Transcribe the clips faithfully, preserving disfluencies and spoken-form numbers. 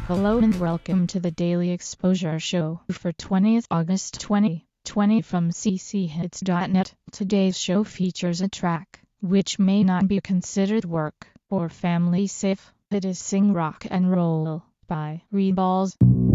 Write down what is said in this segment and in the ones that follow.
Hello and welcome to the Daily Exposure Show for twentieth August twenty twenty from c c hits dot net. Today's show features a track which may not be considered work or family safe. It is Sing Rock and Roll by Reballs.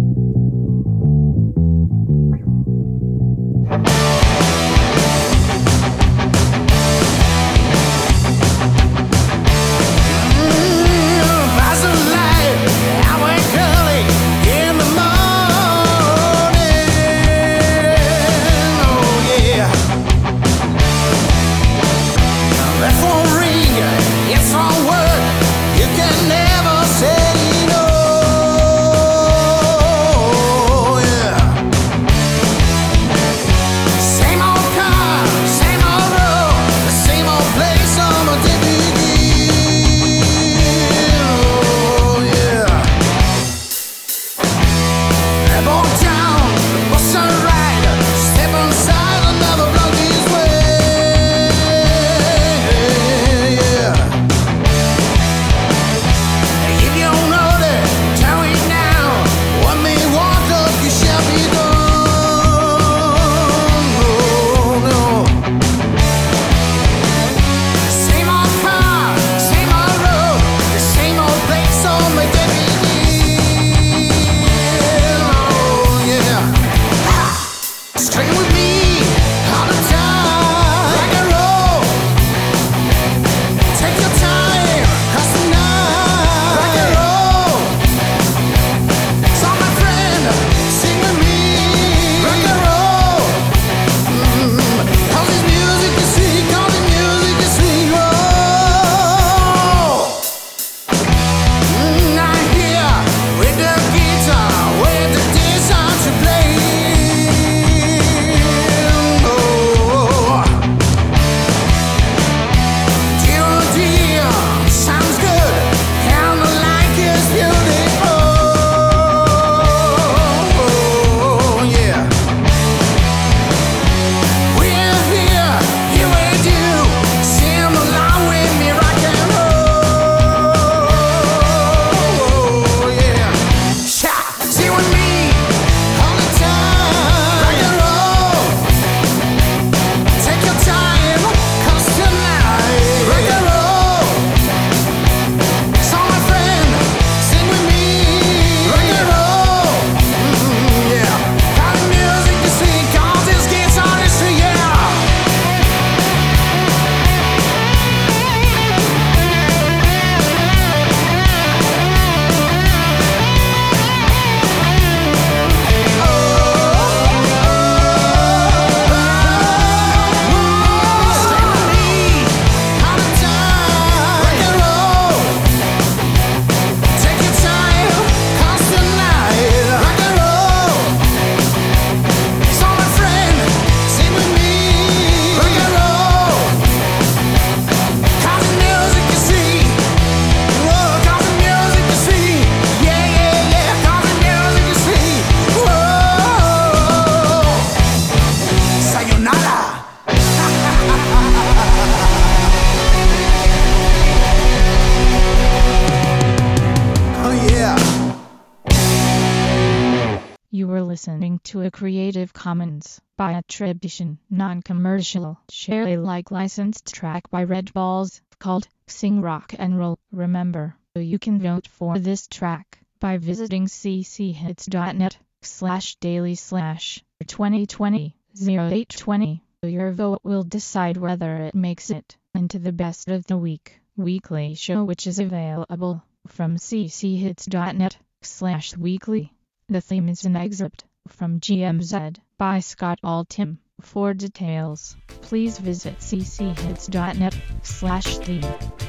You were listening to a Creative Commons by attribution, non-commercial, share Alike licensed track by Reballs called Sing Rock and Roll. Remember, you can vote for this track by visiting c c hits dot net slash daily slash twenty twenty oh eight twenty. Your vote will decide whether it makes it into the best of the week weekly show, which is available from c c hits dot net slash weekly. The theme is an excerpt from G M Z by Scott Altham. For details, please visit c c hits dot net slash theme.